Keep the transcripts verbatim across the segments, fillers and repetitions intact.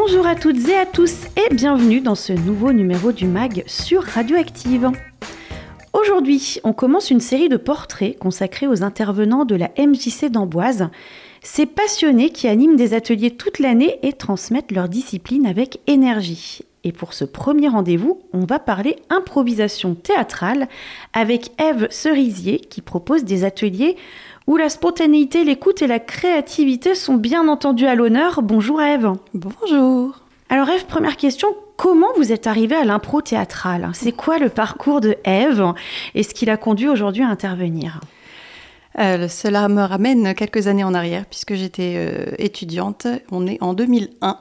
Bonjour à toutes et à tous et bienvenue dans ce nouveau numéro du MAG sur Radioactive. Aujourd'hui, on commence une série de portraits consacrés aux intervenants de la M J C d'Amboise, ces passionnés qui animent des ateliers toute l'année et transmettent leur discipline avec énergie. Et pour ce premier rendez-vous, on va parler improvisation théâtrale avec Ève Cerisier qui propose des ateliers où la spontanéité, l'écoute et la créativité sont bien entendues à l'honneur. Bonjour Ève. Bonjour. Alors Ève, première question, comment vous êtes arrivée à l'impro théâtrale ? C'est quoi le parcours de Ève et ce qui l'a conduit aujourd'hui à intervenir ? Euh, cela me ramène quelques années en arrière puisque j'étais euh, étudiante, on est en deux mille un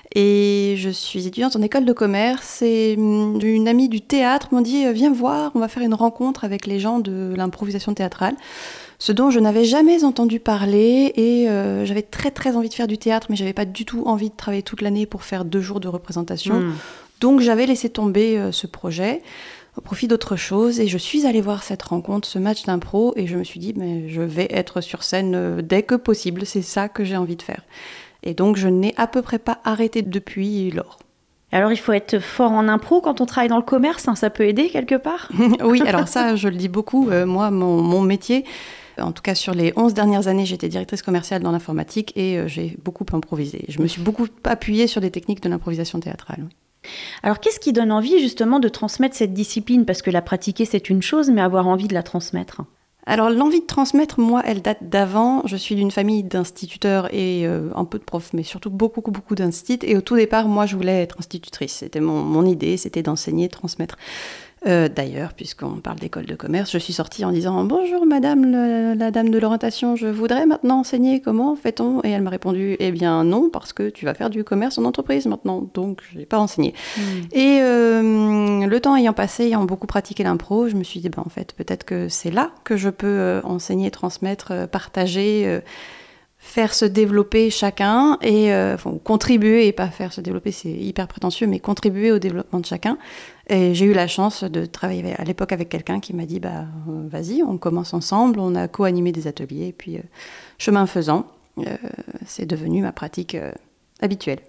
et je suis étudiante en école de commerce et hum, une amie du théâtre m'a dit « Viens voir, on va faire une rencontre avec les gens de l'improvisation théâtrale ». Ce dont je n'avais jamais entendu parler et euh, j'avais très très envie de faire du théâtre mais j'avais pas du tout envie de travailler toute l'année pour faire deux jours de représentation. Mmh. Donc j'avais laissé tomber euh, ce projet au profit d'autre chose et je suis allée voir cette rencontre, ce match d'impro et je me suis dit mais je vais être sur scène euh, dès que possible, c'est ça que j'ai envie de faire. Et donc je n'ai à peu près pas arrêté depuis lors. Alors il faut être fort en impro quand on travaille dans le commerce, hein, ça peut aider quelque part ? Oui, alors ça je le dis beaucoup, euh, moi mon, mon métier... En tout cas, sur les onze dernières années, j'étais directrice commerciale dans l'informatique et euh, j'ai beaucoup improvisé. Je me suis beaucoup appuyée sur des techniques de l'improvisation théâtrale. Alors, qu'est-ce qui donne envie, justement, de transmettre cette discipline ? Parce que la pratiquer, c'est une chose, mais avoir envie de la transmettre. Alors, l'envie de transmettre, moi, elle date d'avant. Je suis d'une famille d'instituteurs et euh, un peu de profs, mais surtout beaucoup, beaucoup d'instit. Et au tout départ, moi, je voulais être institutrice. C'était mon, mon idée, c'était d'enseigner, de transmettre. Euh, d'ailleurs, puisqu'on parle d'école de commerce, je suis sortie en disant « Bonjour madame, le, la dame de l'orientation, je voudrais maintenant enseigner, comment fait-on ?» Et elle m'a répondu « Eh bien non, parce que tu vas faire du commerce en entreprise maintenant, donc je n'ai pas enseigné. Mmh. » Et euh, le temps ayant passé, ayant beaucoup pratiqué l'impro, je me suis dit bah, « En fait, peut-être que c'est là que je peux euh, enseigner, transmettre, euh, partager, euh, faire se développer chacun et euh, enfin, contribuer, et pas faire se développer, c'est hyper prétentieux, mais contribuer au développement de chacun. » Et j'ai eu la chance de travailler à l'époque avec quelqu'un qui m'a dit bah, « Vas-y, on commence ensemble ». On a co-animé des ateliers, et puis euh, chemin faisant, euh, c'est devenu ma pratique euh, habituelle.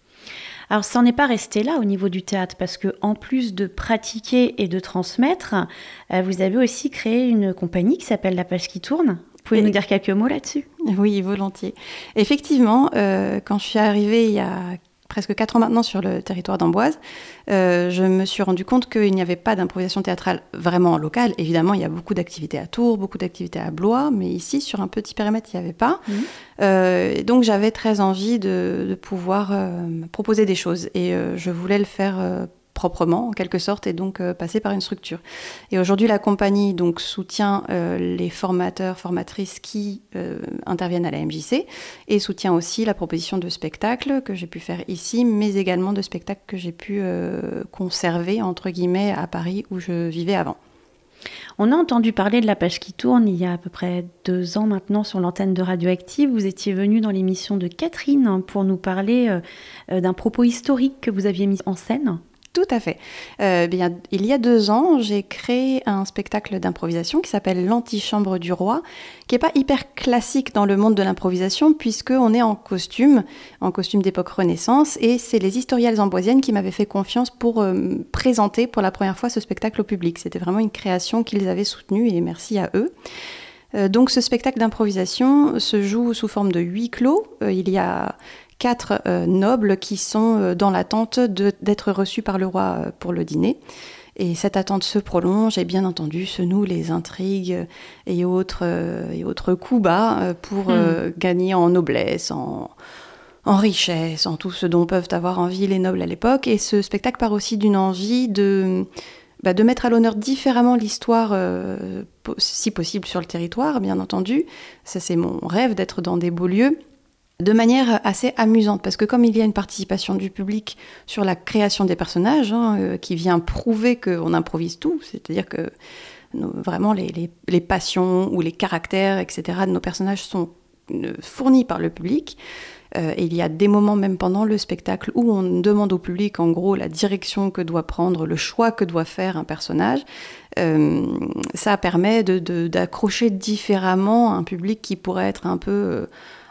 Alors, ça n'en est pas resté là au niveau du théâtre, parce qu'en plus de pratiquer et de transmettre, euh, vous avez aussi créé une compagnie qui s'appelle La Page qui tourne. Vous pouvez et... nous dire quelques mots là-dessus ? Oui, volontiers. Effectivement, euh, quand je suis arrivée il y a presque quatre ans maintenant sur le territoire d'Amboise, euh, je me suis rendu compte qu'il n'y avait pas d'improvisation théâtrale vraiment locale. Évidemment, il y a beaucoup d'activités à Tours, beaucoup d'activités à Blois, mais ici, sur un petit périmètre, il n'y avait pas. Mmh. Euh, et donc, j'avais très envie de, de pouvoir euh, proposer des choses. Et euh, je voulais le faire euh, proprement, en quelque sorte, et donc euh, passer par une structure. Et aujourd'hui, la compagnie donc, soutient euh, les formateurs, formatrices qui euh, interviennent à la M J C et soutient aussi la proposition de spectacles que j'ai pu faire ici, mais également de spectacles que j'ai pu euh, conserver, entre guillemets, à Paris où je vivais avant. On a entendu parler de La Page qui tourne il y a à peu près deux ans maintenant sur l'antenne de Radioactive. Vous étiez venue dans l'émission de Catherine pour nous parler euh, d'un propos historique que vous aviez mis en scène. Tout à fait. Euh, bien, il y a deux ans, j'ai créé un spectacle d'improvisation qui s'appelle L'Antichambre du Roi, qui n'est pas hyper classique dans le monde de l'improvisation, puisqu'on est en costume, en costume d'époque Renaissance, et c'est les historiales amboisiennes qui m'avaient fait confiance pour euh, présenter pour la première fois ce spectacle au public. C'était vraiment une création qu'ils avaient soutenue, et merci à eux. Euh, donc ce spectacle d'improvisation se joue sous forme de huis clos. Euh, il y a quatre euh, nobles qui sont euh, dans l'attente de, d'être reçus par le roi euh, pour le dîner. Et cette attente se prolonge et bien entendu se nouent les intrigues et autres, euh, et autres coups bas euh, pour euh, mmh. gagner en noblesse, en, en richesse, en tout ce dont peuvent avoir envie les nobles à l'époque. Et ce spectacle part aussi d'une envie de, bah, de mettre à l'honneur différemment l'histoire, euh, si possible sur le territoire, bien entendu. Ça, c'est mon rêve, d'être dans des beaux lieux. De manière assez amusante, parce que comme il y a une participation du public sur la création des personnages, hein, euh, qui vient prouver qu'on improvise tout, c'est-à-dire que nos, vraiment les, les, les passions ou les caractères, et cetera de nos personnages sont euh, fournis par le public. Euh, et il y a des moments, même pendant le spectacle, où on demande au public, en gros, la direction que doit prendre, le choix que doit faire un personnage. Euh, ça permet de, de, d'accrocher différemment un public qui pourrait être un peu... Euh,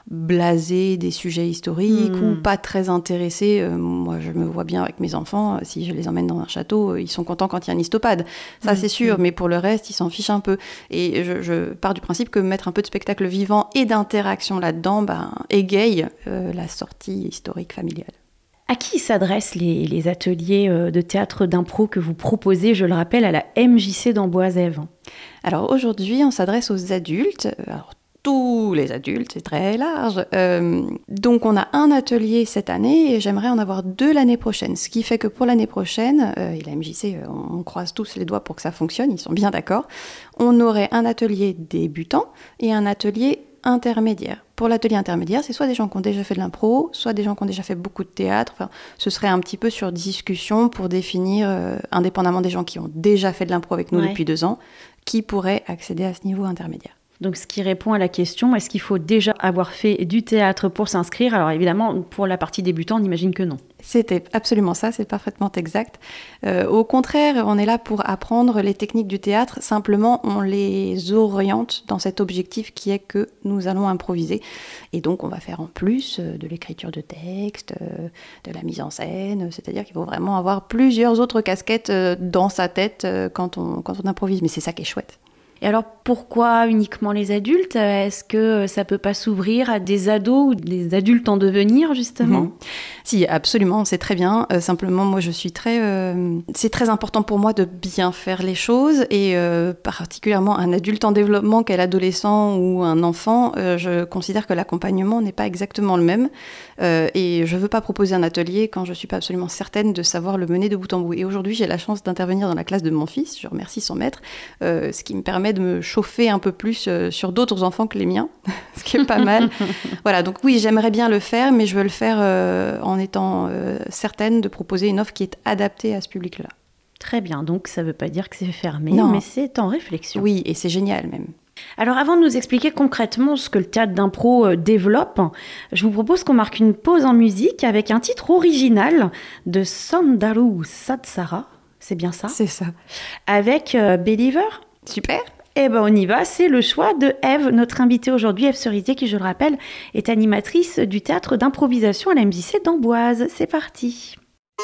blasés des sujets historiques Mmh. ou pas très intéressés. Euh, moi, je me vois bien avec mes enfants, si je les emmène dans un château, euh, ils sont contents quand il y a un histopade. Ça, mmh. c'est sûr, mmh. mais pour le reste, ils s'en fichent un peu. Et je, je pars du principe que mettre un peu de spectacle vivant et d'interaction là-dedans ben, égaye euh, la sortie historique familiale. À qui s'adressent les, les ateliers de théâtre d'impro que vous proposez, je le rappelle, à la M J C d'Amboise, Ève ? Alors aujourd'hui, on s'adresse aux adultes. Alors, tous les adultes, c'est très large. Euh, donc on a un atelier cette année et j'aimerais en avoir deux l'année prochaine. Ce qui fait que pour l'année prochaine, euh, et la M J C, on, on croise tous les doigts pour que ça fonctionne, ils sont bien d'accord, on aurait un atelier débutant et un atelier intermédiaire. Pour l'atelier intermédiaire, c'est soit des gens qui ont déjà fait de l'impro, soit des gens qui ont déjà fait beaucoup de théâtre. Enfin, ce serait un petit peu sur discussion pour définir, euh, indépendamment des gens qui ont déjà fait de l'impro avec nous ouais. depuis deux ans, qui pourraient accéder à ce niveau intermédiaire. Donc, ce qui répond à la question, est-ce qu'il faut déjà avoir fait du théâtre pour s'inscrire ? Alors, évidemment, pour la partie débutant, on imagine que non. C'était absolument ça, c'est parfaitement exact. Euh, au contraire, on est là pour apprendre les techniques du théâtre. Simplement, on les oriente dans cet objectif qui est que nous allons improviser. Et donc, on va faire en plus de l'écriture de texte, de la mise en scène. C'est-à-dire qu'il faut vraiment avoir plusieurs autres casquettes dans sa tête quand on, quand on improvise. Mais c'est ça qui est chouette. Et alors, pourquoi uniquement les adultes ? Est-ce que ça ne peut pas s'ouvrir à des ados ou des adultes en devenir, justement ? mmh. Si, absolument, c'est très bien. Euh, simplement, moi, je suis très... Euh, c'est très important pour moi de bien faire les choses. Et euh, particulièrement un adulte en développement qu'un adolescent ou un enfant, euh, je considère que l'accompagnement n'est pas exactement le même. Euh, et je ne veux pas proposer un atelier quand je ne suis pas absolument certaine de savoir le mener de bout en bout. Et aujourd'hui, j'ai la chance d'intervenir dans la classe de mon fils. Je remercie son maître, euh, ce qui me permet de me chauffer un peu plus euh, sur d'autres enfants que les miens, ce qui est pas mal. Voilà, donc oui, j'aimerais bien le faire, mais je veux le faire euh, en étant euh, certaine de proposer une offre qui est adaptée à ce public-là. Très bien, donc ça ne veut pas dire que c'est fermé, non. mais c'est en réflexion. Oui, et c'est génial même. Alors avant de nous expliquer concrètement ce que le théâtre d'impro développe, je vous propose qu'on marque une pause en musique avec un titre original de Sandaru Satsara, c'est bien ça ? C'est ça. Avec euh, Believer. Super. Eh ben on y va, c'est le choix de Ève, notre invitée aujourd'hui, Ève Cerisier, qui je le rappelle est animatrice du théâtre d'improvisation à la M J C d'Amboise. C'est parti.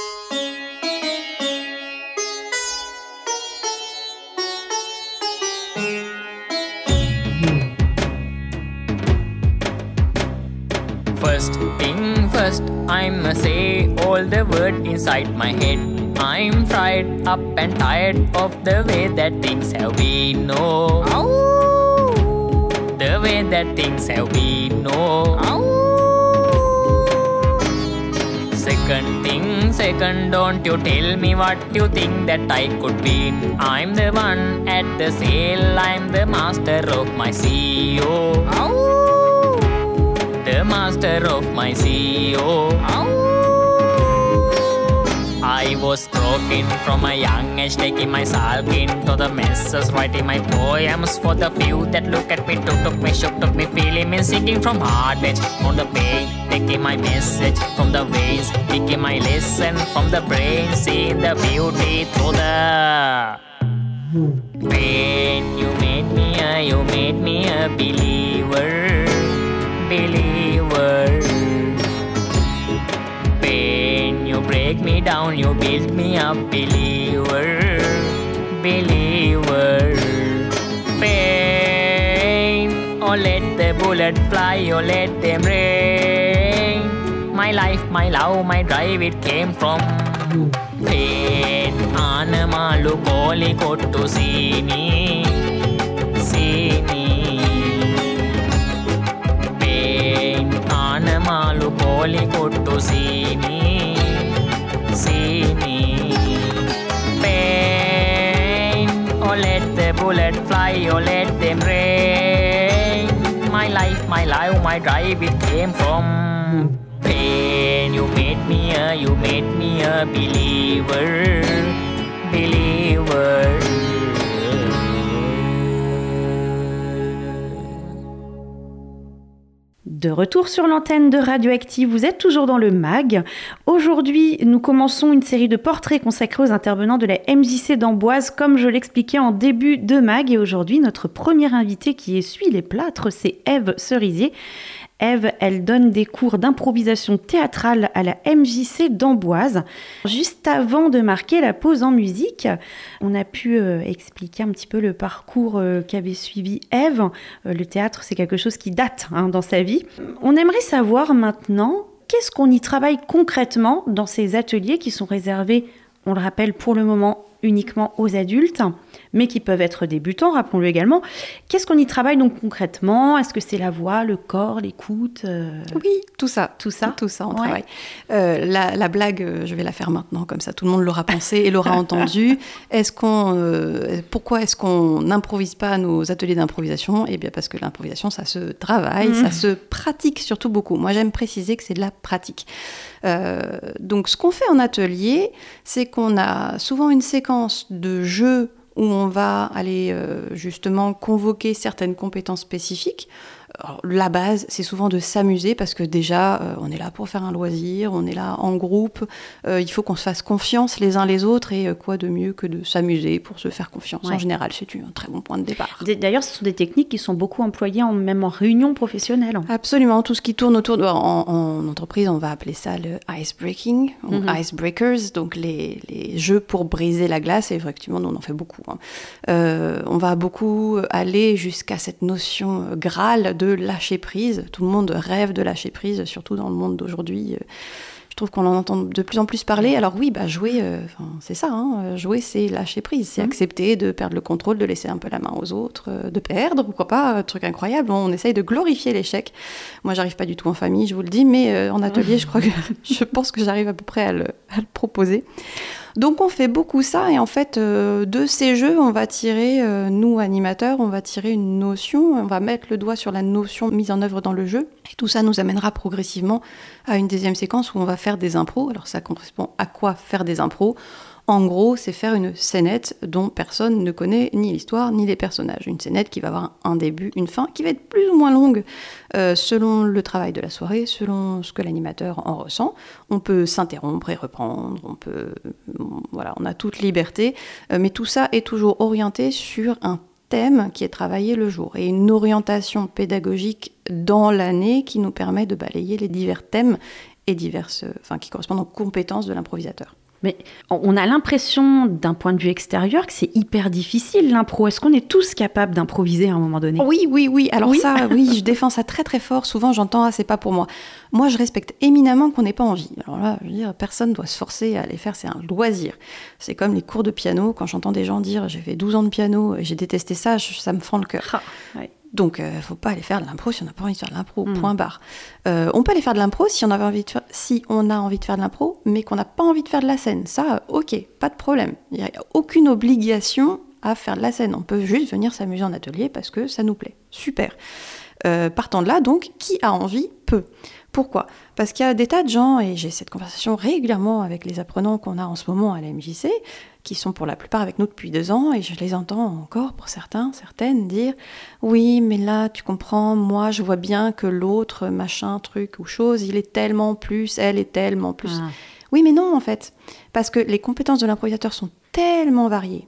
First thing first, I'ma say all the words inside my head. I'm fried up and tired of the way that things have been, no. Ow! The way that things have been, no. Ow! Second thing, second, don't you tell me what you think that I could be. I'm the one at the sail, I'm the master of my C E O. Ow! The master of my C E O. Ow! I was broken from a young age, taking my sulk into the messes, writing my poems for the few that look at me, took, took me, shook, took me, feeling me, singing from heart edge on the pain, taking my message from the veins, taking my lesson from the brain, seeing the beauty through the pain. You made me a, you made me a believer, believer. Pain, you break me down, you build me up, believer, believer. Pain, oh let the bullet fly, oh let them rain. My life, my love, my drive, it came from pain. Anamalu koli kottu see me, see me. Pain, anamalu koli kottu see me, see me. Pain, oh let the bullet fly, oh let them rain. My life, my life, my drive, it came from pain. You made me a, you made me a believer, believer. De retour sur l'antenne de Radioactive, vous êtes toujours dans le M A G. Aujourd'hui, nous commençons une série de portraits consacrés aux intervenants de la M J C d'Amboise, comme je l'expliquais en début de M A G. Et aujourd'hui, notre première invitée qui essuie les plâtres, c'est Ève Cerisier. Ève, elle donne des cours d'improvisation théâtrale à la M J C d'Amboise. Juste avant de marquer la pause en musique, on a pu euh, expliquer un petit peu le parcours euh, qu'avait suivi Ève. Euh, le théâtre, c'est quelque chose qui date hein, dans sa vie. On aimerait savoir maintenant, qu'est-ce qu'on y travaille concrètement dans ces ateliers qui sont réservés, on le rappelle pour le moment, uniquement aux adultes, mais qui peuvent être débutants, rappelons-le également. Qu'est-ce qu'on y travaille donc concrètement ? Est-ce que c'est la voix, le corps, l'écoute euh... Oui, tout ça. Tout ça Tout ça, on ouais. travaille. Euh, la, la blague, je vais la faire maintenant, comme ça tout le monde l'aura pensé et l'aura entendu. Est-ce qu'on, euh, pourquoi est-ce qu'on n'improvise pas nos ateliers d'improvisation ? Eh bien parce que l'improvisation, ça se travaille, mmh. ça se pratique surtout beaucoup. Moi, j'aime préciser que c'est de la pratique. Euh, donc, ce qu'on fait en atelier, c'est qu'on a souvent une séquence de jeux où on va aller euh, justement convoquer certaines compétences spécifiques. Alors, la base, c'est souvent de s'amuser parce que déjà, euh, on est là pour faire un loisir, on est là en groupe, euh, il faut qu'on se fasse confiance les uns les autres et euh, quoi de mieux que de s'amuser pour se faire confiance. Ouais. En général, c'est un très bon point de départ. D'ailleurs, ce sont des techniques qui sont beaucoup employées en, même en réunion professionnelle. Absolument, tout ce qui tourne autour de... En, en entreprise, on va appeler ça le ice breaking, ou mm-hmm. icebreakers, donc les, les jeux pour briser la glace, et effectivement, nous, on en fait beaucoup. Hein. Euh, on va beaucoup aller jusqu'à cette notion Graal de lâcher prise. Tout le monde rêve de lâcher prise, surtout dans le monde d'aujourd'hui. Je trouve qu'on en entend de plus en plus parler. Alors oui, bah jouer, euh, c'est ça. Hein. Jouer, c'est lâcher prise. C'est mmh. accepter de perdre le contrôle, de laisser un peu la main aux autres, euh, de perdre, pourquoi pas. Un truc incroyable. On essaye de glorifier l'échec. Moi, j'arrive pas du tout en famille, je vous le dis, mais euh, en atelier, je crois que je pense que j'arrive à peu près à le, à le proposer. Donc on fait beaucoup ça et en fait euh, de ces jeux on va tirer, euh, nous animateurs, on va tirer une notion, on va mettre le doigt sur la notion mise en œuvre dans le jeu et tout ça nous amènera progressivement à une deuxième séquence où on va faire des impros. Alors ça correspond à quoi faire des impros ? En gros, c'est faire une scénette dont personne ne connaît ni l'histoire ni les personnages. Une scénette qui va avoir un début, une fin, qui va être plus ou moins longue euh, selon le travail de la soirée, selon ce que l'animateur en ressent. On peut s'interrompre et reprendre, on peut, voilà, on a toute liberté, euh, mais tout ça est toujours orienté sur un thème qui est travaillé le jour et une orientation pédagogique dans l'année qui nous permet de balayer les divers thèmes et diverses, enfin, qui correspondent aux compétences de l'improvisateur. Mais on a l'impression, d'un point de vue extérieur, que c'est hyper difficile, l'impro. Est-ce qu'on est tous capables d'improviser à un moment donné ? Oui, oui, oui. Alors oui. ça, oui, je défends ça très, très fort. Souvent, j'entends « Ah, c'est pas pour moi ». Moi, je respecte éminemment qu'on n'ait pas envie. Alors là, je veux dire, personne ne doit se forcer à les faire. C'est un loisir. C'est comme les cours de piano. Quand j'entends des gens dire « J'ai fait douze ans de piano et j'ai détesté ça », ça me fend le cœur. Ah, ouais. Donc, il euh, ne faut pas aller faire de l'impro si on n'a pas envie de faire de l'impro, mmh. point barre. Euh, on peut aller faire de l'impro si on, avait envie de faire, si on a envie de faire de l'impro, mais qu'on n'a pas envie de faire de la scène. Ça, ok, pas de problème. Il n'y a aucune obligation à faire de la scène. On peut juste venir s'amuser en atelier parce que ça nous plaît. Super. Euh, partant de là, donc, qui a envie peut. Pourquoi ? Parce qu'il y a des tas de gens, et j'ai cette conversation régulièrement avec les apprenants qu'on a en ce moment à la M J C, qui sont pour la plupart avec nous depuis deux ans, et je les entends encore, pour certains, certaines, dire « Oui, mais là, tu comprends, moi, je vois bien que l'autre, machin, truc ou chose, il est tellement plus, elle est tellement plus. Ah. » Oui, mais non, en fait. Parce que les compétences de l'improvisateur sont tellement variées,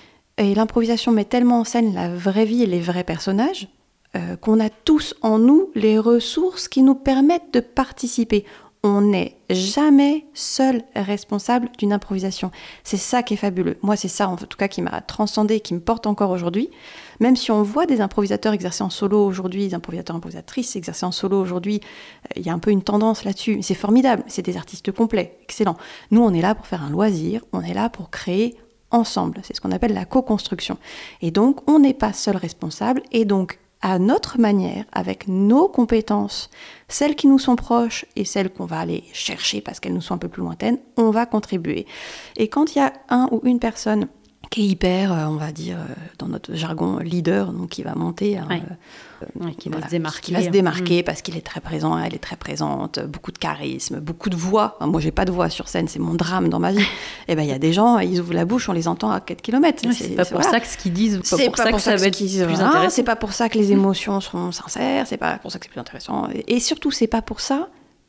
et l'improvisation met tellement en scène la vraie vie et les vrais personnages, Euh, qu'on a tous en nous les ressources qui nous permettent de participer. On n'est jamais seul responsable d'une improvisation. C'est ça qui est fabuleux. Moi, c'est ça, en tout cas, qui m'a transcendée, qui me porte encore aujourd'hui. Même si on voit des improvisateurs exercer en solo aujourd'hui, des improvisateurs, improvisatrices exercer en solo aujourd'hui, il euh, y a un peu une tendance là-dessus. C'est formidable, c'est des artistes complets, excellent. Nous, on est là pour faire un loisir, on est là pour créer ensemble. C'est ce qu'on appelle la co-construction. Et donc, on n'est pas seul responsable, et donc, à notre manière, avec nos compétences, celles qui nous sont proches et celles qu'on va aller chercher parce qu'elles nous sont un peu plus lointaines, on va contribuer. Et quand il y a un ou une personne qui est hyper, on va dire, dans notre jargon, leader, donc qui va monter, hein, ouais. euh, ouais, qui, voilà, va se démarquer. qui va se démarquer mmh. parce qu'il est très présent, elle est très présente, beaucoup de charisme, beaucoup de voix. Enfin, moi, j'ai pas de voix sur scène, c'est mon drame dans ma vie. Et ben, il y a des gens, ils ouvrent la bouche, on les entend à quatre kilomètres. Ouais, c'est, c'est pas c'est, pour voilà. ça que ce qu'ils disent, c'est pas pour ça que ça va être plus intéressant. C'est pas pour ça que les émotions seront sincères, c'est pas pour ça que c'est plus intéressant. Et surtout, c'est pas pour ça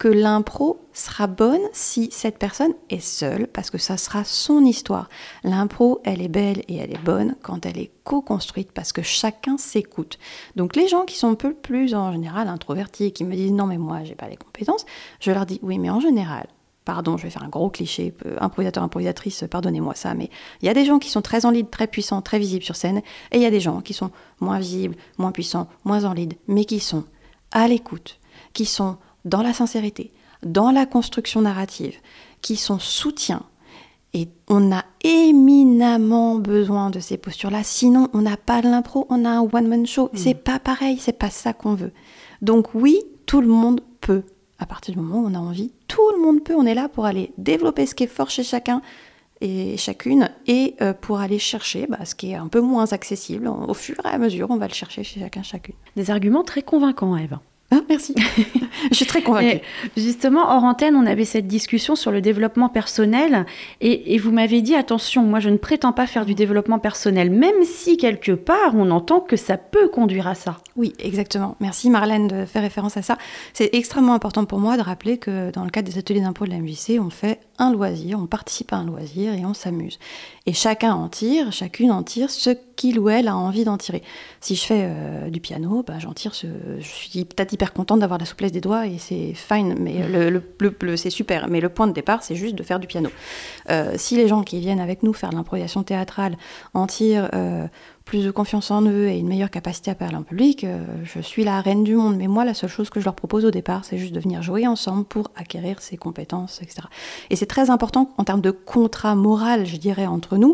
que l'impro sera bonne si cette personne est seule, parce que ça sera son histoire. L'impro, elle est belle et elle est bonne quand elle est co-construite, parce que chacun s'écoute. Donc les gens qui sont un peu plus, en général, introvertis et qui me disent « non, mais moi, j'ai pas les compétences », je leur dis « oui, mais en général, pardon, je vais faire un gros cliché, improvisateur, improvisatrice, pardonnez-moi ça, mais il y a des gens qui sont très en lead, très puissants, très visibles sur scène, et il y a des gens qui sont moins visibles, moins puissants, moins en lead, mais qui sont à l'écoute, qui sont dans la sincérité, dans la construction narrative, qui sont soutien. Et on a éminemment besoin de ces postures-là. Sinon, on n'a pas de l'impro, on a un one-man show. Mmh. C'est pas pareil, c'est pas ça qu'on veut. Donc oui, tout le monde peut. À partir du moment où on a envie, tout le monde peut. On est là pour aller développer ce qui est fort chez chacun et chacune, et euh, pour aller chercher bah, ce qui est un peu moins accessible. Au fur et à mesure, on va le chercher chez chacun, chacune. Des arguments très convaincants, Ève. Ah, merci. Je suis très convaincue. Et justement, hors antenne, on avait cette discussion sur le développement personnel et, et vous m'avez dit, attention, moi je ne prétends pas faire du développement personnel, même si quelque part on entend que ça peut conduire à ça. Oui, exactement. Merci Marlène de faire référence à ça. C'est extrêmement important pour moi de rappeler que dans le cadre des ateliers d'impro de la M J C, on fait un loisir, on participe à un loisir et on s'amuse. Et chacun en tire, chacune en tire ce qu'il ou elle a envie d'en tirer. Si je fais euh, du piano, bah, j'en tire ce... Je suis peut-être hyper contente d'avoir la souplesse des doigts et c'est fine, mais le, le, le, le, c'est super. Mais le point de départ, c'est juste de faire du piano. Euh, si les gens qui viennent avec nous faire de l'improvisation théâtrale en tirent euh, plus de confiance en eux et une meilleure capacité à parler en public, euh, je suis la reine du monde. Mais moi, la seule chose que je leur propose au départ, c'est juste de venir jouer ensemble pour acquérir ces compétences, et cetera. Et c'est très important en termes de contrat moral, je dirais, entre nous,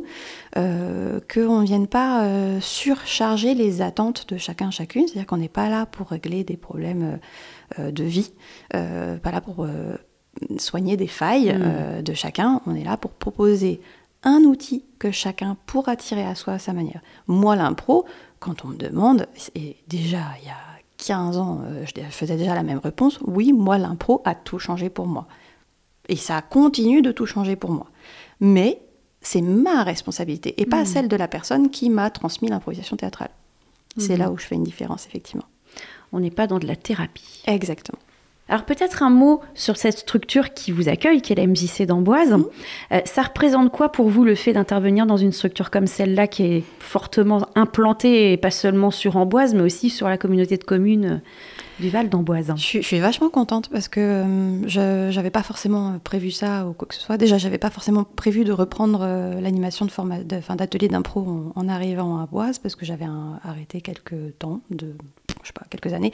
euh, qu'on ne vienne pas euh, surcharger les attentes de chacun, chacune. C'est-à-dire qu'on n'est pas là pour régler des problèmes euh, de vie, euh, pas là pour euh, soigner des failles mmh. euh, de chacun. On est là pour proposer un outil que chacun pourra tirer à soi à sa manière. Moi, l'impro, quand on me demande, et déjà il y a quinze ans, euh, je faisais déjà la même réponse, oui, moi, l'impro a tout changé pour moi. Et ça continue de tout changer pour moi. Mais c'est ma responsabilité et pas mmh. celle de la personne qui m'a transmis l'improvisation théâtrale. Mmh. C'est là où je fais une différence, effectivement. On n'est pas dans de la thérapie. Exactement. Alors peut-être un mot sur cette structure qui vous accueille, qui est la M J C d'Amboise. Mmh. Euh, ça représente quoi pour vous le fait d'intervenir dans une structure comme celle-là qui est fortement implantée, et pas seulement sur Amboise, mais aussi sur la communauté de communes du Val d'Amboise? Je suis, je suis vachement contente parce que euh, je n'avais pas forcément prévu ça ou quoi que ce soit. Déjà, je n'avais pas forcément prévu de reprendre euh, l'animation de format, de, enfin, d'atelier d'impro en, en arrivant à Amboise parce que j'avais un, arrêté quelques temps, de, je sais pas, quelques années.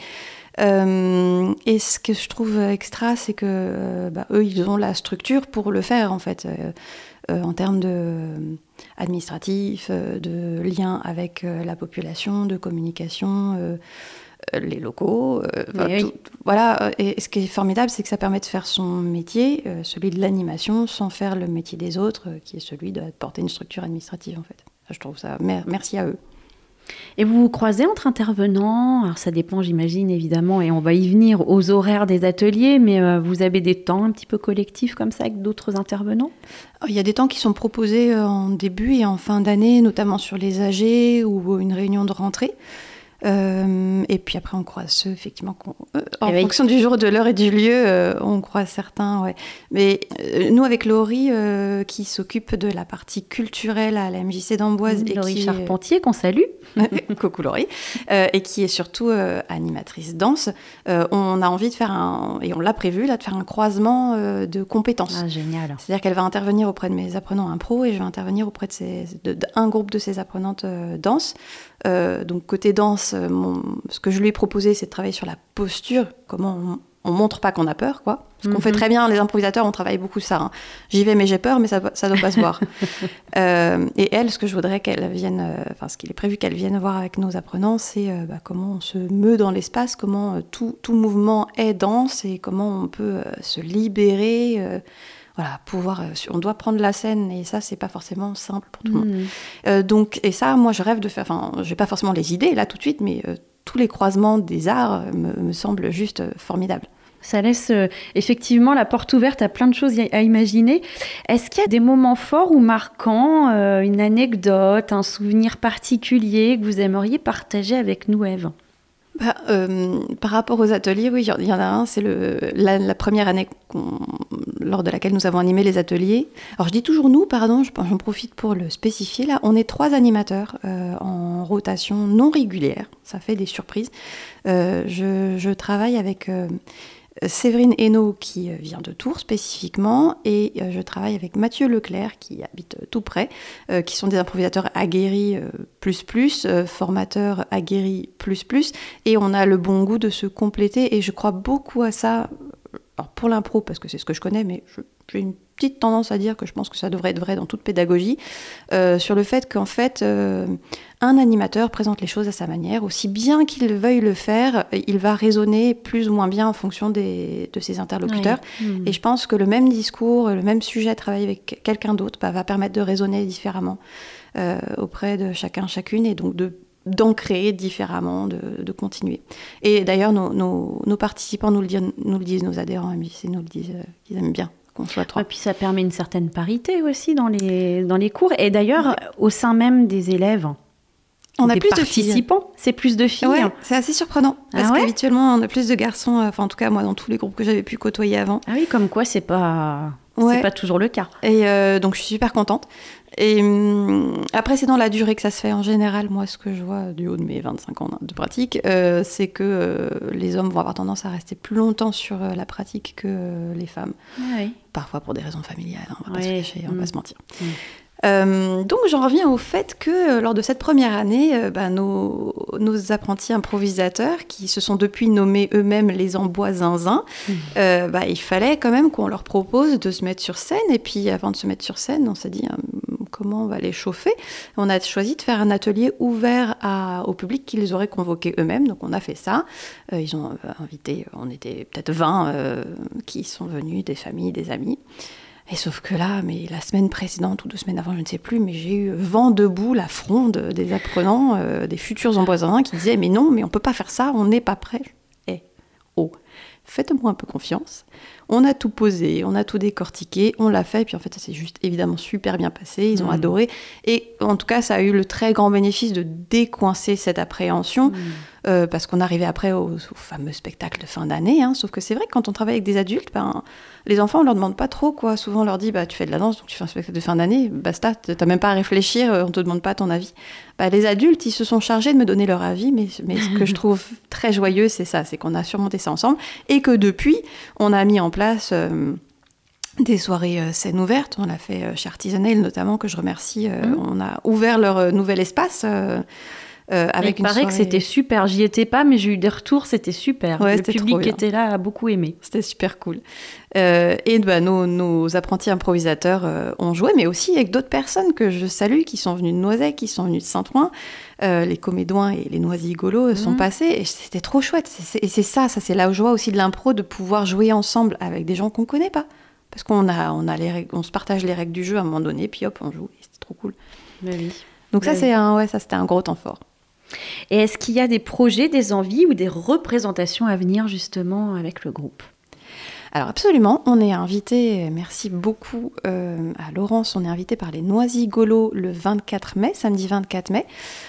Euh, et ce que je trouve extra, c'est que euh, bah, eux, ils ont la structure pour le faire, en fait, euh, euh, en termes de, euh, administratifs, euh, de liens avec euh, la population, de communication, euh, les locaux, euh, oui, tout, oui. Voilà. Et ce qui est formidable, c'est que ça permet de faire son métier, euh, celui de l'animation, sans faire le métier des autres, euh, qui est celui de porter une structure administrative, en fait. Je trouve ça... Merci à eux. Et vous vous croisez entre intervenants? Alors ça dépend, j'imagine, évidemment, et on va y venir aux horaires des ateliers, mais euh, vous avez des temps un petit peu collectifs comme ça avec d'autres intervenants? Il y a des temps qui sont proposés en début et en fin d'année, notamment sur les A G ou une réunion de rentrée. Euh, et puis après on croise ceux effectivement qu'on, euh, en et fonction oui. du jour, de l'heure et du lieu, euh, on croise certains, ouais. Mais euh, nous avec Laurie euh, qui s'occupe de la partie culturelle à la M J C d'Amboise, mmh, Laurie qui Charpentier, qu'on salue, coucou Laurie, euh, et qui est surtout euh, animatrice danse, euh, on a envie de faire un, et on l'a prévu là, de faire un croisement euh, de compétences. Ah, génial. C'est-à-dire qu'elle va intervenir auprès de mes apprenants impro et je vais intervenir auprès de, ses, de, d'un groupe de ses apprenantes euh, danse. Euh, donc côté danse, mon, ce que je lui ai proposé, c'est de travailler sur la posture, comment on, on montre pas qu'on a peur, quoi. Ce qu'on mm-hmm. fait très bien, les improvisateurs, on travaille beaucoup ça. Hein. J'y vais, mais j'ai peur, mais ça, ça doit pas se voir. Euh, et elle, ce que je voudrais qu'elle vienne, euh, enfin ce qu'il est prévu qu'elle vienne voir avec nos apprenants, c'est euh, bah, comment on se meut dans l'espace, comment euh, tout, tout mouvement est danse et comment on peut euh, se libérer. Euh, Voilà, pouvoir, on doit prendre la scène et ça, c'est pas forcément simple pour tout le mmh. monde. Euh, donc, et ça, moi, je rêve de faire. Enfin, j'ai pas forcément les idées là tout de suite, mais euh, tous les croisements des arts me, me semblent juste euh, formidables. Ça laisse euh, effectivement la porte ouverte à plein de choses à imaginer. Est-ce qu'il y a des moments forts ou marquants, euh, une anecdote, un souvenir particulier que vous aimeriez partager avec nous, Ève ? Bah, euh, par rapport aux ateliers, oui, il y en a un, c'est le, la, la première année qu'on, lors de laquelle nous avons animé les ateliers. Alors je dis toujours nous, pardon, j'en profite pour le spécifier là. On est trois animateurs euh, en rotation non régulière, ça fait des surprises. Euh, je, je travaille avec euh, Séverine Hainaut qui vient de Tours spécifiquement, et euh, je travaille avec Mathieu Leclerc qui habite tout près, euh, qui sont des improvisateurs aguerris euh, plus plus, euh, formateurs aguerris plus plus, et on a le bon goût de se compléter, et je crois beaucoup à ça. Alors pour l'impro, parce que c'est ce que je connais, mais je, j'ai une petite tendance à dire que je pense que ça devrait être vrai dans toute pédagogie, euh, sur le fait qu'en fait, euh, un animateur présente les choses à sa manière, aussi bien qu'il veuille le faire, il va raisonner plus ou moins bien en fonction des, de ses interlocuteurs. Oui. Mmh. Et je pense que le même discours, le même sujet à travailler avec quelqu'un d'autre bah, va permettre de raisonner différemment euh, auprès de chacun, chacune, et donc de d'ancrer différemment, de, de continuer. Et d'ailleurs, nos, nos, nos participants nous le, disent, nous le disent, nos adhérents M J C nous le disent, euh, ils aiment bien qu'on soit trois. Et puis ça permet une certaine parité aussi dans les, dans les cours. Et d'ailleurs, ouais. au sein même des élèves, on a des plus participants, de filles. C'est plus de filles. Ouais, c'est assez surprenant. Parce ah ouais qu'habituellement, on a plus de garçons, enfin en tout cas moi, dans tous les groupes que j'avais pu côtoyer avant. Ah oui, comme quoi c'est pas, ouais. c'est pas toujours le cas. Et euh, donc je suis super contente. Et hum, après, c'est dans la durée que ça se fait. En général, moi, ce que je vois du haut de mes vingt-cinq ans de pratique, euh, c'est que euh, les hommes vont avoir tendance à rester plus longtemps sur euh, la pratique que euh, les femmes. Oui. Parfois pour des raisons familiales, hein, on va oui. pas se cacher, on va mmh. pas se mentir. Mmh. Euh, donc j'en reviens au fait que euh, lors de cette première année, euh, bah, nos, nos apprentis improvisateurs, qui se sont depuis nommés eux-mêmes les Ambois Zinzin, mmh. euh, bah, il fallait quand même qu'on leur propose de se mettre sur scène. Et puis avant de se mettre sur scène, on s'est dit hein, comment on va les chauffer. On a choisi de faire un atelier ouvert à, au public qu'ils auraient convoqué eux-mêmes. Donc on a fait ça. Euh, ils ont euh, invité, on était peut-être vingt euh, qui sont venus, des familles, des amis. Et sauf que là, mais la semaine précédente ou deux semaines avant, je ne sais plus, mais j'ai eu vent debout la fronde des apprenants, euh, des futurs empoisonnants qui disaient « Mais non, mais on ne peut pas faire ça, on n'est pas prêt. » Eh, oh, faites-moi un peu confiance. On a tout posé, on a tout décortiqué, on l'a fait, et puis en fait, ça s'est juste évidemment super bien passé, ils ont mmh. adoré. Et en tout cas, ça a eu le très grand bénéfice de décoincer cette appréhension, mmh. euh, parce qu'on arrivait après au, au fameux spectacle de fin d'année, hein, sauf que c'est vrai que quand on travaille avec des adultes, ben, les enfants, on leur demande pas trop, quoi. Souvent, on leur dit, bah, tu fais de la danse, donc tu fais un spectacle de fin d'année, basta, t'as même pas à réfléchir, on te demande pas ton avis. Bah, les adultes, ils se sont chargés de me donner leur avis, mais, mais ce que je trouve très joyeux, c'est ça, c'est qu'on a surmonté ça ensemble, et que depuis, on a mis en place euh, des soirées euh, scènes ouvertes. On l'a fait euh, chez Artisanal, notamment, que je remercie. Euh, mmh. On a ouvert leur euh, nouvel espace euh, euh, avec il une paraît soirée... que c'était super. J'y étais pas, mais j'ai eu des retours, c'était super. Ouais, le c'était public qui était là, a beaucoup aimé. C'était super cool. Euh, et bah, nos, nos apprentis improvisateurs euh, ont joué, mais aussi avec d'autres personnes que je salue, qui sont venues de Noisec, qui sont venues de Saint-Ouen. Euh, les Comédouins et les Noisy-Golos mmh. sont passés, et c'était trop chouette. C'est, c'est, et c'est ça, ça c'est la joie aussi de l'impro, de pouvoir jouer ensemble avec des gens qu'on connaît pas. Parce qu'on a, on a les règles, on se partage les règles du jeu à un moment donné, puis hop, on joue, et c'était trop cool. Mais oui. Donc Mais ça, c'est oui. un, ouais, ça, c'était un gros temps fort. Et est-ce qu'il y a des projets, des envies ou des représentations à venir justement avec le groupe ? Alors absolument, on est invité, merci beaucoup euh, à Laurence, on est invité par les Noisy-Golos le vingt-quatre mai, samedi vingt-quatre mai,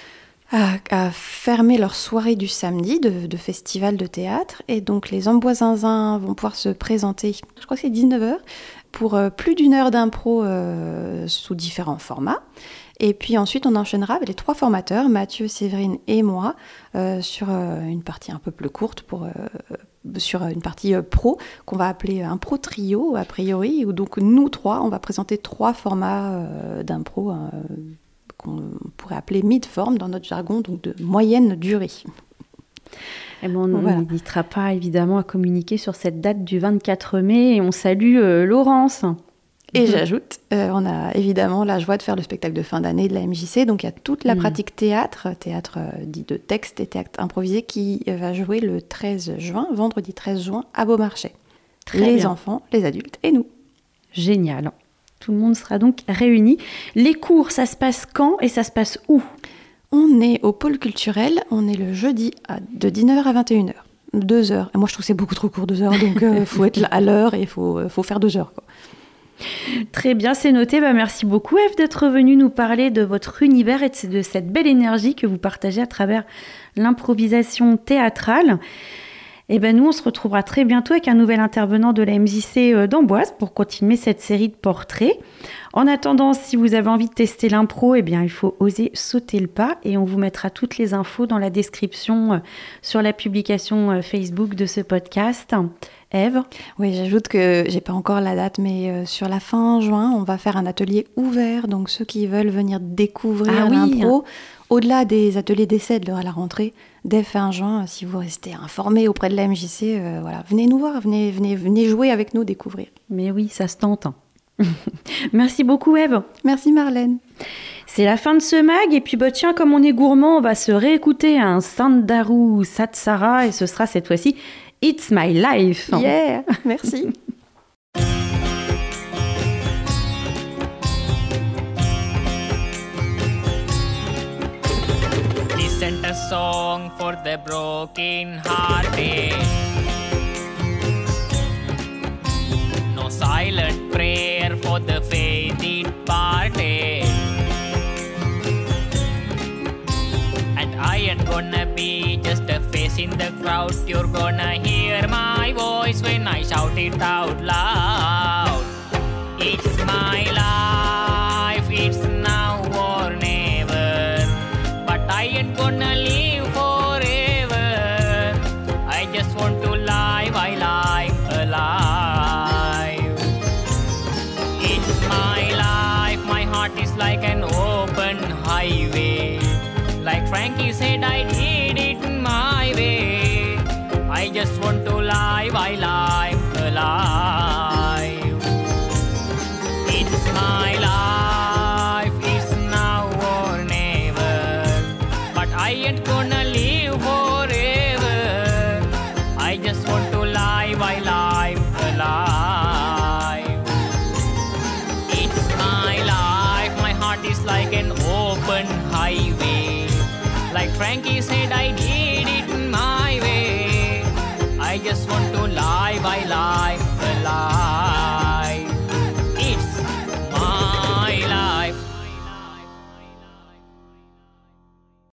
à, à fermer leur soirée du samedi de, de festival de théâtre. Et donc les Ambois Zinzin vont pouvoir se présenter, je crois que c'est dix-neuf heures, pour euh, plus d'une heure d'impro euh, sous différents formats. Et puis ensuite, on enchaînera avec les trois formateurs, Mathieu, Séverine et moi, euh, sur euh, une partie un peu plus courte, pour, euh, sur une partie euh, pro, qu'on va appeler un pro trio, a priori, où donc nous trois, on va présenter trois formats euh, d'impro euh, qu'on pourrait appeler mid-form dans notre jargon, donc de moyenne durée. Et bon, on voilà. n'hésitera pas évidemment à communiquer sur cette date du vingt-quatre mai, et on salue euh, Laurence. Et mmh. j'ajoute, euh, on a évidemment la joie de faire le spectacle de fin d'année de la M J C, donc il y a toute la mmh. pratique théâtre, théâtre euh, dit de texte et théâtre improvisé, qui euh, va jouer le treize juin, vendredi treize juin, à Beaumarchais. Très les bien. Enfants, les adultes et nous. Génial. Tout le monde sera donc réuni. Les cours, ça se passe quand et ça se passe où ? On est au pôle culturel, on est le jeudi à, de dix-neuf heures à vingt et une heures. Deux heures. Et moi, je trouve que c'est beaucoup trop court, deux heures, donc il euh, faut être là à l'heure et il faut, euh, faut faire deux heures, quoi. Très bien, c'est noté. Bah, merci beaucoup, Eve, d'être venue nous parler de votre univers et de cette belle énergie que vous partagez à travers l'improvisation théâtrale. Et ben nous, on se retrouvera très bientôt avec un nouvel intervenant de la M J C d'Amboise pour continuer cette série de portraits. En attendant, si vous avez envie de tester l'impro, eh bien, il faut oser sauter le pas et on vous mettra toutes les infos dans la description sur la publication Facebook de ce podcast. Eve ? Oui, j'ajoute que j'ai pas encore la date, mais euh, sur la fin juin, on va faire un atelier ouvert. Donc ceux qui veulent venir découvrir ah, l'impro, oui. Au-delà des ateliers d'essai de à la rentrée, dès fin juin, si vous restez informés auprès de la M J C, euh, voilà, venez nous voir, venez, venez, venez jouer avec nous, découvrir. Mais oui, ça se tente. Merci beaucoup, Eve. Merci, Marlène. C'est la fin de ce mag, et puis bah, tiens, comme on est gourmand, on va se réécouter un Sandaru Satsara, et ce sera cette fois-ci It's My Life. Yeah, merci. Listen a song for the broken hearted. No silent prayer for the faith departed. And I ain't gonna be just a face in the crowd. You're gonna hear my voice when I shout it out loud. It's my life, it's now or never. But I ain't gonna live forever. I just want to lie while I'm alive. It's my life, my heart is like an open highway. Like Frankie said, I did it my way. I just want to lie while I'm alive. It's my life, it's now or never. But I ain't gonna live forever. I just want to lie while I'm alive. It's my life, my heart is like an open highway. Like Frankie said, I did